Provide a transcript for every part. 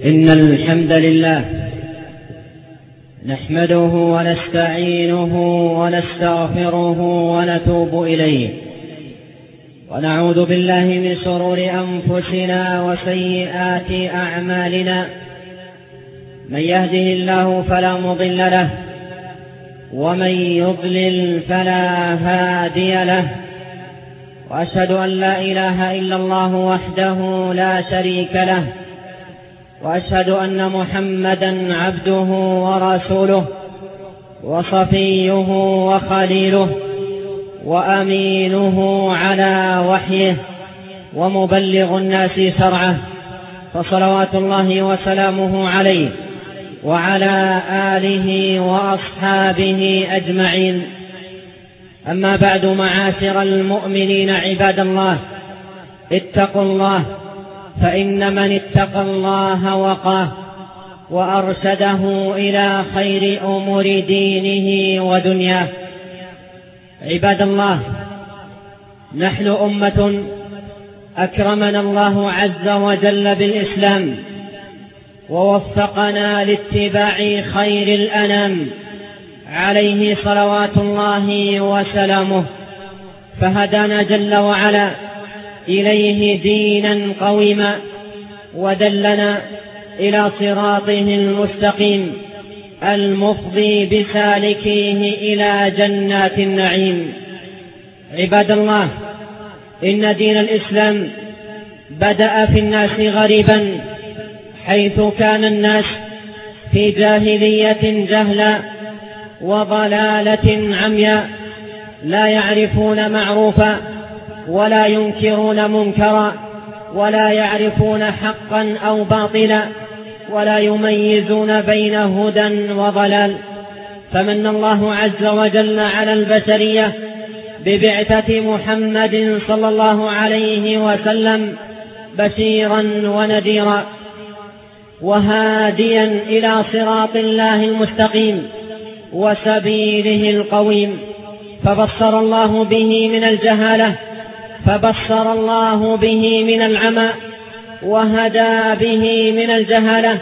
إن الحمد لله نحمده ونستعينه ونستغفره ونتوب إليه، ونعوذ بالله من شرور أنفسنا وسيئات أعمالنا. من يهده الله فلا مضل له، ومن يضلل فلا هادي له. وأشهد أن لا إله إلا الله وحده لا شريك له، وأشهد أن محمدا عبده ورسوله وصفيه وخليله وأمينه على وحيه ومبلغ الناس شرعه، فصلوات الله وسلامه عليه وعلى آله وأصحابه أجمعين. أما بعد، معاشر المؤمنين عباد الله، اتقوا الله، فإن من اتقى الله وقاه وأرشده إلى خير أمور دينه ودنياه. عباد الله، نحن أمة أكرمنا الله عز وجل بالإسلام، ووفقنا لاتباع خير الأنام عليه صلوات الله وسلامه، فهدانا جل وعلا إليه دينا قويما، ودلنا إلى صراطه المستقيم المفضي بسالكيه إلى جنات النعيم. عباد الله، إن دين الإسلام بدأ في الناس غريبا، حيث كان الناس في جاهلية جهلا وضلالة عمياء، لا يعرفون معروفا ولا ينكرون منكرا، ولا يعرفون حقا أو باطلا، ولا يميزون بين هدى وضلال. فمن الله عز وجل على البشرية ببعثة محمد صلى الله عليه وسلم بشيرا ونذيرا وهاديا إلى صراط الله المستقيم وسبيله القويم، فبصر الله به من الجهالة، فبصر الله به من العمى، وهدى به من الجهالة،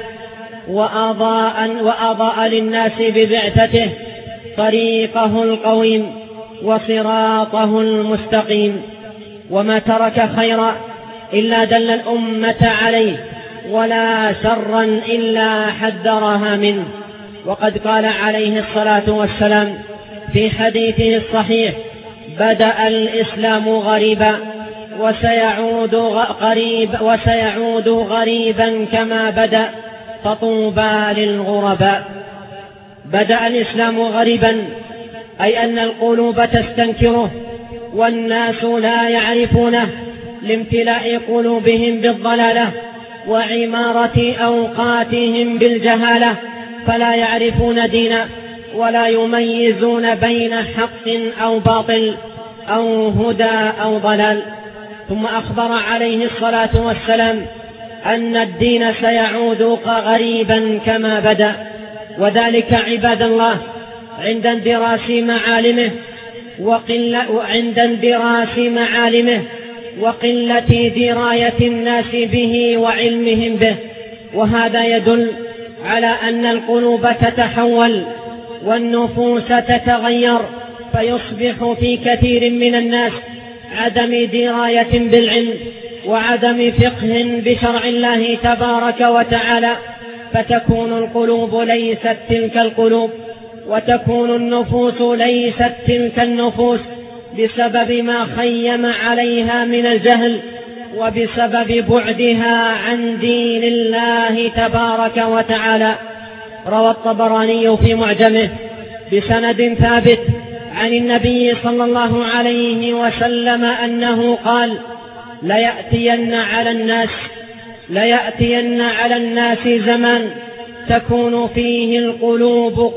وأضاء للناس ببعثته طريقه القويم وصراطه المستقيم. وما ترك خيرا إلا دل الأمة عليه، ولا شرا إلا حذرها منه. وقد قال عليه الصلاة والسلام في حديثه الصحيح: بدأ الإسلام غريبا وسيعود غريبا كما بدأ، فطوبى للغرباء. بدأ الإسلام غريبا، أي أن القلوب تستنكره والناس لا يعرفونه، لامتلاء قلوبهم بالضلالة وعمارة أوقاتهم بالجهالة، فلا يعرفون دينا ولا يميزون بين حق أو باطل أو هدى أو ضلال. ثم أخبر عليه الصلاة والسلام أن الدين سيعود غريبا كما بدأ، وذلك عباد الله عند اندراس معالمه وقلة دراية الناس به وعلمهم به. وهذا يدل على أن القلوب تتحول والنفوس تتغير، فيصبح في كثير من الناس عدم دراية بالعلم وعدم فقه بشرع الله تبارك وتعالى، فتكون القلوب ليست تلك القلوب، وتكون النفوس ليست تلك النفوس، بسبب ما خيم عليها من الجهل، وبسبب بعدها عن دين الله تبارك وتعالى. روى الطبراني في معجمه بسند ثابت عن النبي صلى الله عليه وسلم أنه قال: ليأتين على الناس زمان تكون فيه القلوب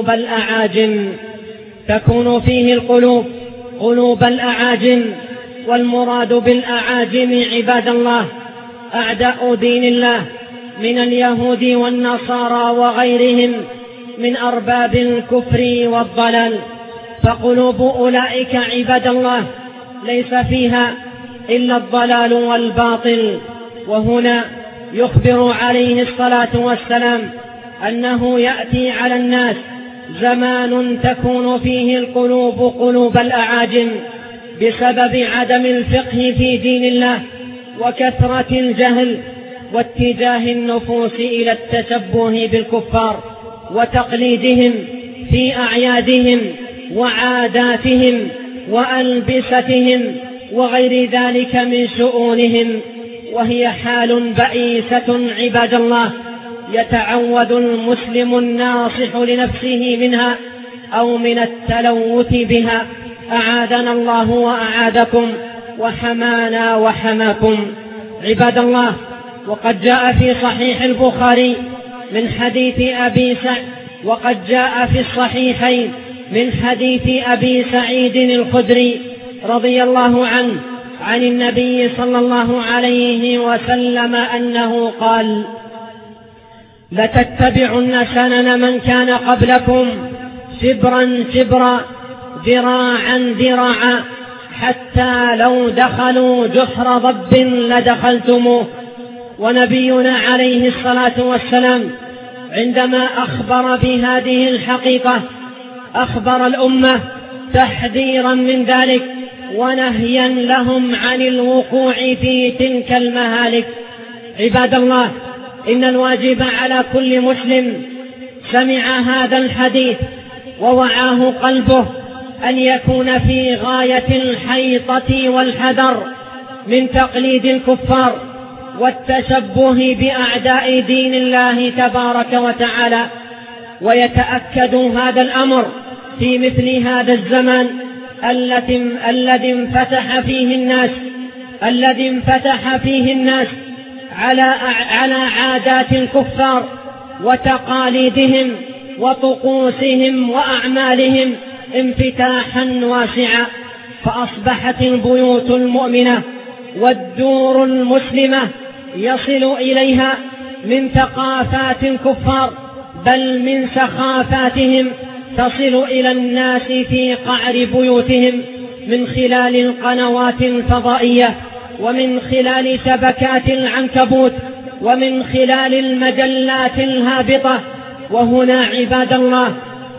قلوب الأعاجم. والمراد بالأعاجم عباد الله أعداء دين الله من اليهود والنصارى وغيرهم من أرباب الكفر والضلال. فقلوب أولئك عباد الله ليس فيها إلا الضلال والباطل. وهنا يخبر عليه الصلاة والسلام أنه يأتي على الناس زمان تكون فيه القلوب قلوب الأعاجم بسبب عدم الفقه في دين الله وكثرة الجهل واتجاه النفوس إلى التشبه بالكفار وتقليدهم في أعيادهم وعاداتهم وألبستهم وغير ذلك من شؤونهم، وهي حال بئيسة عباد الله يتعود المسلم الناصح لنفسه منها أو من التلوث بها، أعاذنا الله وأعاذكم وحمانا وحماكم. عباد الله، وقد جاء في صحيح البخاري من حديث وقد جاء في الصحيحين من حديث أبي سعيد الخدري رضي الله عنه عن النبي صلى الله عليه وسلم أنه قال: لتتبعن سنن من كان قبلكم شبرا شبرا ذراعا ذراعا حتى لو دخلوا جحر ضب لدخلتموه. ونبينا عليه الصلاة والسلام عندما أخبر بهذه الحقيقة أخبر الأمة تحذيرا من ذلك ونهيا لهم عن الوقوع في تلك المهالك. عباد الله، إن الواجب على كل مسلم سمع هذا الحديث ووعاه قلبه أن يكون في غاية الحيطة والحذر من تقليد الكفار والتشبه بأعداء دين الله تبارك وتعالى، ويتأكد هذا الأمر في مثل هذا الزمان الذي انفتح فيه الناس على عادات الكفار وتقاليدهم وطقوسهم وأعمالهم انفتاحا واسعا، فأصبحت البيوت المؤمنة والدور المسلمة يصل إليها من ثقافات الكفار بل من سخافاتهم تصل إلى الناس في قعر بيوتهم من خلال القنوات الفضائية ومن خلال شبكات العنكبوت ومن خلال المجلات الهابطة. وهنا عباد الله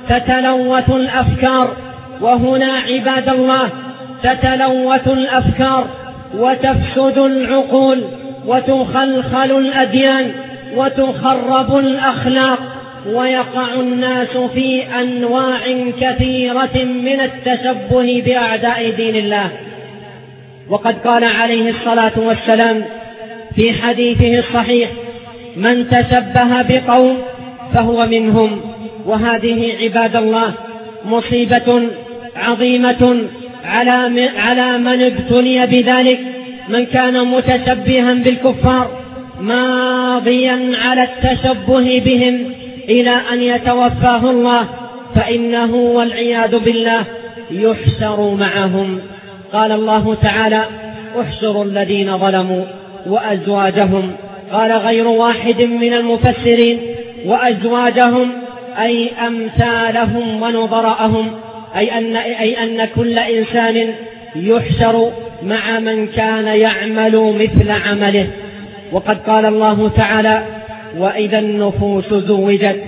تتلوث الأفكار وتفسد العقول وتخلخل الأديان وتخرب الأخلاق، ويقع الناس في أنواع كثيرة من التشبه بأعداء دين الله. وقد قال عليه الصلاة والسلام في حديثه الصحيح: من تشبه بقوم فهو منهم. وهذه عباد الله مصيبة عظيمة على من ابتلي بذلك، من كان متشبها بالكفار ماضيا على التشبه بهم إلى أن يتوفاه الله، فإنه والعياذ بالله يحشر معهم. قال الله تعالى: احشروا الذين ظلموا وأزواجهم. قال غير واحد من المفسرين: وأزواجهم أي أمثالهم ونظراءهم، أي أن كل إنسان يحشر مع من كان يعمل مثل عمله. وقد قال الله تعالى: وإذا النفوس زوجت.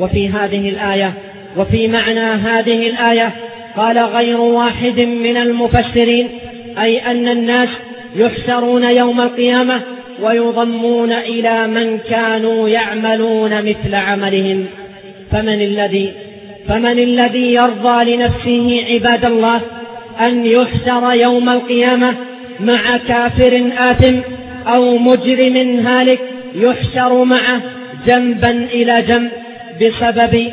وفي معنى هذه الآية قال غير واحد من المفسرين أي أن الناس يحشرون يوم القيامة ويضمون إلى من كانوا يعملون مثل عملهم. فمن الذي يرضى لنفسه عباد الله أن يحشر يوم القيامة مع كافر آثم أو مجرم هالك يحشر معه جنبا إلى جنب بسبب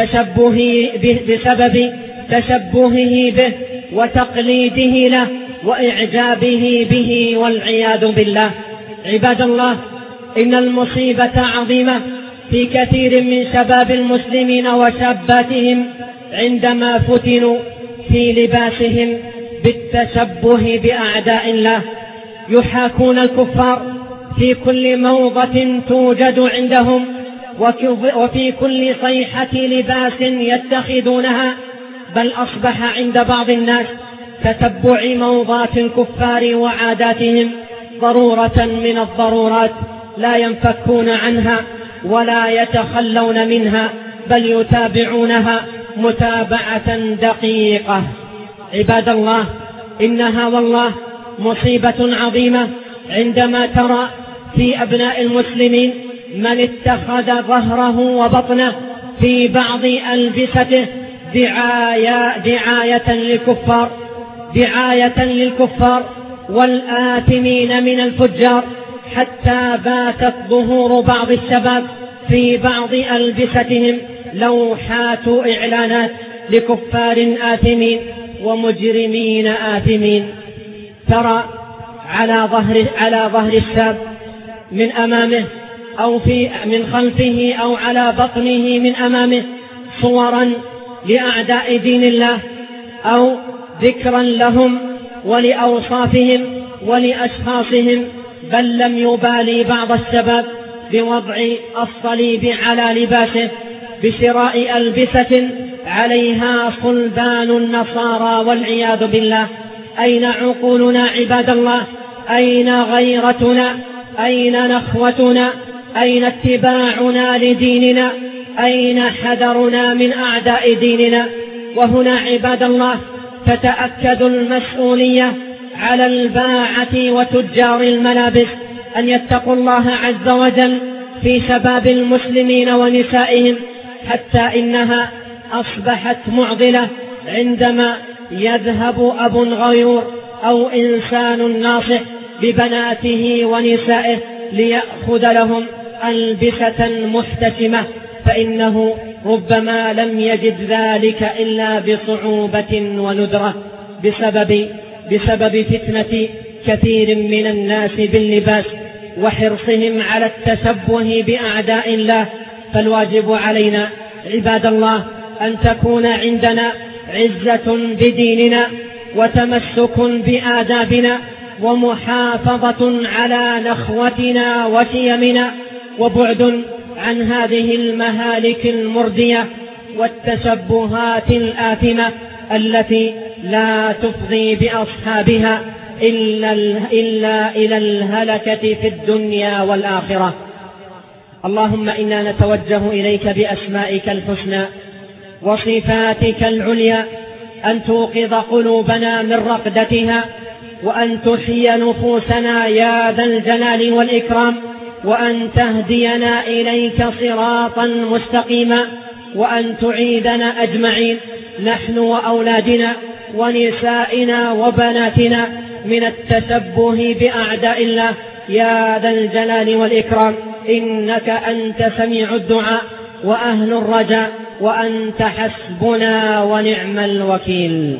تشبهه به وتقليده له وإعجابه به والعياذ بالله. عباد الله، إن المصيبة عظيمة في كثير من شباب المسلمين وشاباتهم عندما فتنوا في لباسهم بالتشبه بأعداء الله، يحاكون الكفار في كل موضة توجد عندهم وفي كل صيحة لباس يتخذونها، بل أصبح عند بعض الناس تتبع موضات الكفار وعاداتهم ضرورة من الضرورات لا ينفكون عنها ولا يتخلون منها، بل يتابعونها متابعة دقيقة. عباد الله، إنها والله مصيبة عظيمة عندما ترى في أبناء المسلمين من اتخذ ظهره وبطنه في بعض ألبسته دعاية للكفار والآثمين من الفجار، حتى باتت ظهور بعض الشباب في بعض ألبستهم لوحات إعلانات لكفار آثمين ومجرمين آثمين. ترى على ظهر الشاب من أمامه أو من خلفه أو على بطنه من أمامه صورا لأعداء دين الله أو ذكرا لهم ولأوصافهم ولأشخاصهم، بل لم يبالي بعض الشباب بوضع الصليب على لباسه، بشراء ألبسة عليها صلبان النصارى والعياذ بالله. أين عقولنا عباد الله؟ أين غيرتنا؟ أين نخوتنا؟ أين اتباعنا لديننا؟ أين حذرنا من أعداء ديننا؟ وهنا عباد الله تتأكد المسؤولية على الباعة وتجار الملابس أن يتقوا الله عز وجل في شباب المسلمين ونسائهم، حتى إنها أصبحت معضلة عندما يذهب أب غيور أو إنسان ناصح ببناته ونسائه ليأخذ لهم ألبسة محتشمة، فإنه ربما لم يجد ذلك إلا بصعوبة وندرة بسبب فتنة كثير من الناس باللباس وحرصهم على التشبه بأعداء الله. فالواجب علينا عباد الله أن تكون عندنا عزة بديننا وتمسك بآدابنا ومحافظة على نخوتنا وشيمنا، وبعد عن هذه المهالك المردية والتشبهات الآثمة التي لا تفضي بأصحابها إلا إلى الهلكة في الدنيا والآخرة. اللهم إنا نتوجه إليك بأسمائك الحسنى وصفاتك العليا أن توقظ قلوبنا من رقدتها، وأن تحيي نفوسنا يا ذا الجلال والإكرام، وأن تهدينا إليك صراطا مستقيما، وأن تعيدنا أجمعين نحن وأولادنا ونسائنا وبناتنا من التشبه بأعداء الله يا ذا الجلال والإكرام، إنك أنت سميع الدعاء وأهل الرجاء، وأنت حسبنا ونعم الوكيل.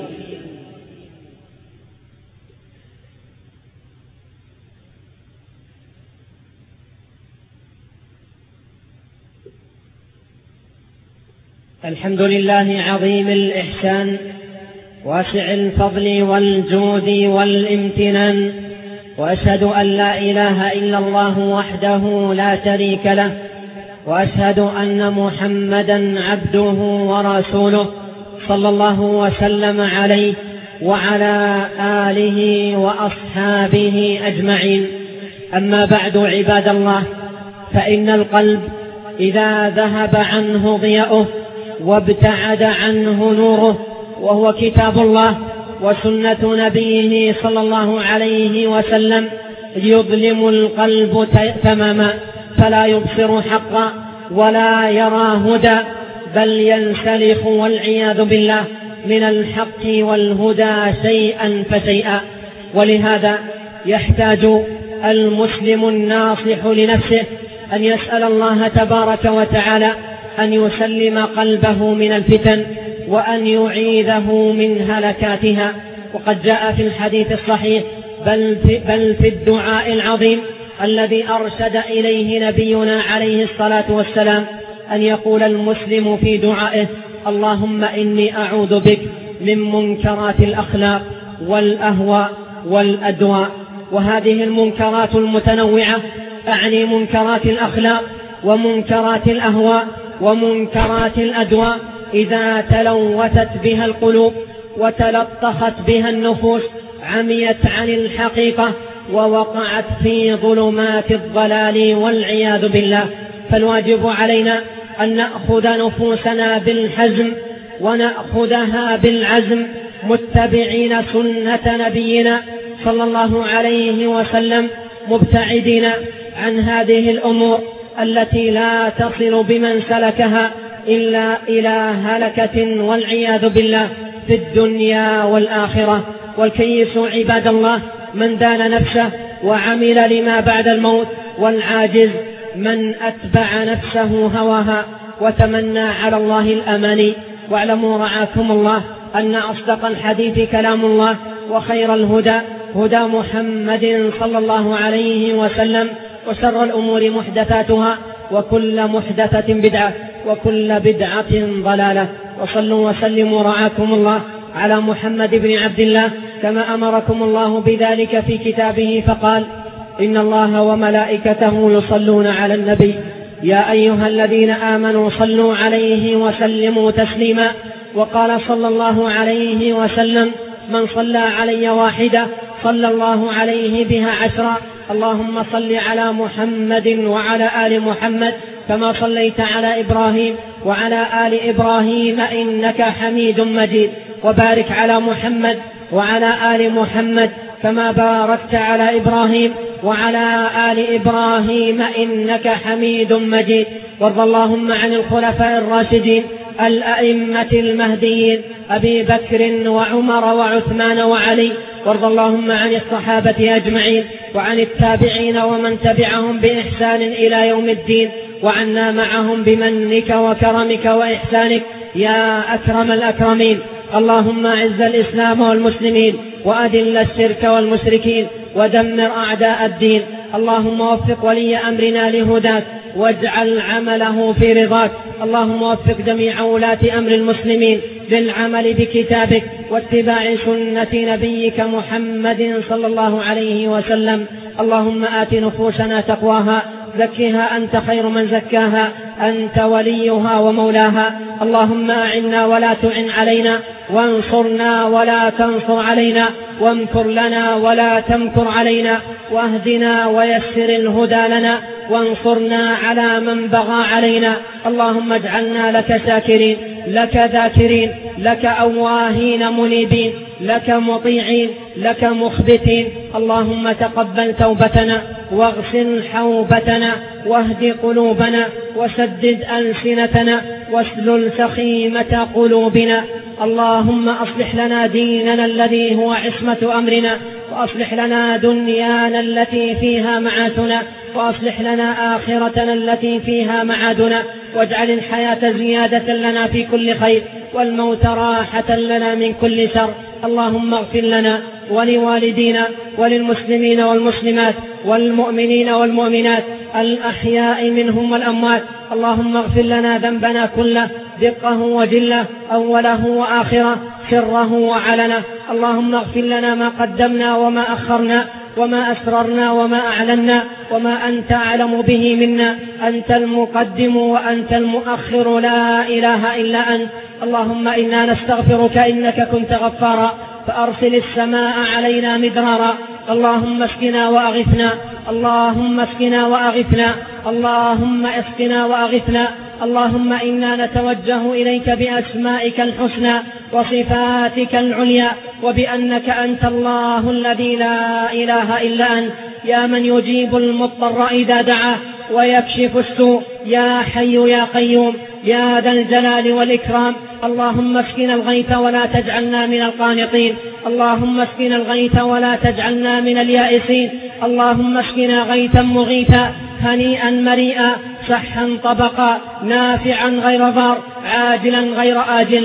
الحمد لله عظيم الإحسان واسع الفضل والجود والامتنان، وأشهد أن لا إله إلا الله وحده لا شريك له، وأشهد أن محمدا عبده ورسوله صلى الله وسلم عليه وعلى آله وأصحابه أجمعين. أما بعد عباد الله، فإن القلب إذا ذهب عنه ضياؤه وابتعد عنه نوره، وهو كتاب الله وسنة نبيه صلى الله عليه وسلم، يظلم القلب تماما، فلا يبصر حقا ولا يرى هدى، بل ينسلخ والعياذ بالله من الحق والهدى شيئا فشيئا. ولهذا يحتاج المسلم الناصح لنفسه أن يسأل الله تبارك وتعالى أن يسلم قلبه من الفتن وأن يعيذه من هلكاتها. وقد جاء في الحديث الصحيح بل في الدعاء العظيم الذي أرشد إليه نبينا عليه الصلاة والسلام أن يقول المسلم في دعائه: اللهم إني أعوذ بك من منكرات الأخلاق والأهواء والأدواء. وهذه المنكرات المتنوعة أعني منكرات الأخلاق ومنكرات الأهواء ومنكرات الأدواء، إذا تلوثت بها القلوب وتلطخت بها النفوس عميت عن الحقيقة ووقعت في ظلمات الضلال والعياذ بالله. فالواجب علينا أن نأخذ نفوسنا بالحزم ونأخذها بالعزم، متبعين سنة نبينا صلى الله عليه وسلم، مبتعدين عن هذه الأمور التي لا تصل بمن سلكها إلا إلى هلكة والعياذ بالله في الدنيا والآخرة. والكيس عباد الله من دان نفسه وعمل لما بعد الموت، والعاجز من أتبع نفسه هواها وتمنى على الله الأماني. واعلموا رعاكم الله أن أصدق الحديث كلام الله، وخير الهدى هدى محمد صلى الله عليه وسلم، وشر الأمور محدثاتها، وكل محدثة بدعة، وكل بدعة ضلالة. وصلوا وسلموا رعاكم الله على محمد بن عبد الله كما أمركم الله بذلك في كتابه، فقال: إن الله وملائكته يصلون على النبي يا أيها الذين آمنوا صلوا عليه وسلموا تسليما. وقال صلى الله عليه وسلم: من صلى علي واحدة صلى الله عليه بها 10. اللهم صل على محمد وعلى آل محمد كما صليت على إبراهيم وعلى آل إبراهيم إنك حميد مجيد، وبارك على محمد وعلى آل محمد كما باركت على إبراهيم وعلى آل إبراهيم إنك حميد مجيد. وارض اللهم عن الخلفاء الراشدين الأئمة المهديين أبي بكر وعمر وعثمان وعلي. وارض اللهم عن الصحابة أجمعين وعن التابعين ومن تبعهم بإحسان إلى يوم الدين، وعنا معهم بمنك وكرمك وإحسانك يا أكرم الأكرمين. اللهم أعز الإسلام والمسلمين، وأذل الشرك والمشركين، ودمر أعداء الدين. اللهم وفق ولي أمرنا لهداك، واجعل عمله في رضاك. اللهم وفق جميع ولاة أمر المسلمين للعمل بكتابك واتباع سنة نبيك محمد صلى الله عليه وسلم. اللهم آت نفوسنا تقواها، زكها أنت خير من زكاها، أنت وليها ومولاها. اللهم أعنا ولا تعن علينا، وانصرنا ولا تنصر علينا، وامكر لنا ولا تمكر علينا، واهدنا ويسر الهدى لنا، وانصرنا على من بغى علينا. اللهم اجعلنا لك شاكرين، لك ذاكرين، لك أواهين منيبين، لك مطيعين، لك مخبتين. اللهم تقبل توبتنا، واغسل حوبتنا، واهد قلوبنا، وسدد ألسنتنا، واسلل سخيمة قلوبنا. اللهم أصلح لنا ديننا الذي هو عصمة أمرنا، وأصلح لنا دنيانا التي فيها معاشنا، وأصلح لنا آخرتنا التي فيها معادنا، واجعل الحياة زيادة لنا في كل خير، والموت راحة لنا من كل شر. اللهم اغفر لنا ولوالدينا وللمسلمين والمسلمات والمؤمنين والمؤمنات الأحياء منهم والأموات. اللهم اغفر لنا ذنبنا كله، دقه وجله، أوله وآخره، سره وعلنه. اللهم اغفر لنا ما قدمنا وما أخرنا، وما أسررنا وما أعلنا، وما أنت أعلم به منا. أنت المقدم وأنت المؤخر، لا إله إلا أنت. اللهم إنا نستغفرك إنك كنت غفارا، فأرسل السماء علينا مدرارا. اللهم اسقنا وأغثنا، اللهم اسقنا وأغثنا، اللهم اسقنا وأغثنا. اللهم إنا نتوجه إليك بأسمائك الحسنى وصفاتك العليا، وبأنك أنت الله الذي لا إله إلا أنت، يا من يجيب المضطر إذا دعاه ويكشف السوء، يا حي يا قيوم يا ذا الجلال والإكرام. اللهم اسقنا الغيث ولا تجعلنا من القانطين، اللهم اسقنا الغيث ولا تجعلنا من اليائسين. اللهم اسقنا غيثا مغيثا، هنيئا مريئا، صحا طبقا، نافعا غير ضار، عاجلا غير آجل.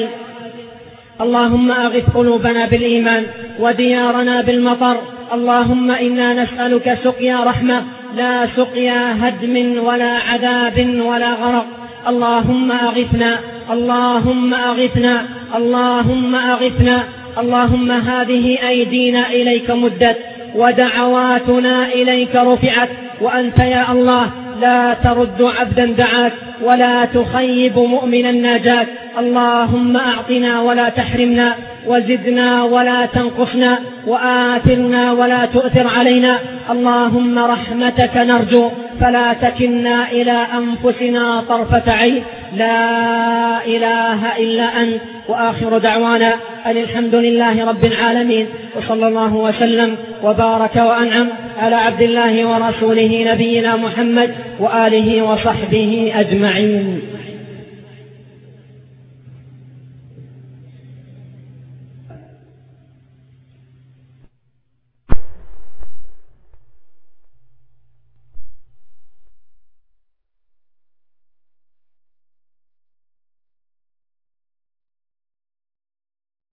اللهم أغث قلوبنا بالإيمان، وديارنا بالمطر. اللهم إنا نسألك سقيا رحمة، لا سقيا هدم ولا عذاب ولا غرق. اللهم أغثنا، اللهم أغثنا، اللهم أغثنا. اللهم هذه أيدينا إليك مدت، ودعواتنا إليك رفعت، وأنت يا الله لا ترد عبدا دعاك، ولا تخيب مؤمنا ناجاك. اللهم أعطنا ولا تحرمنا، وزدنا ولا تنقصنا، وآثرنا ولا تؤثر علينا. اللهم رحمتك نرجو فلا تكلنا إلى أنفسنا طرفة عين. لا إله إلا أنت. وآخر دعوانا أن الحمد لله رب العالمين، وصلى الله وسلم وبارك وأنعم على عبد الله ورسوله نبينا محمد وآله وصحبه أجمعين.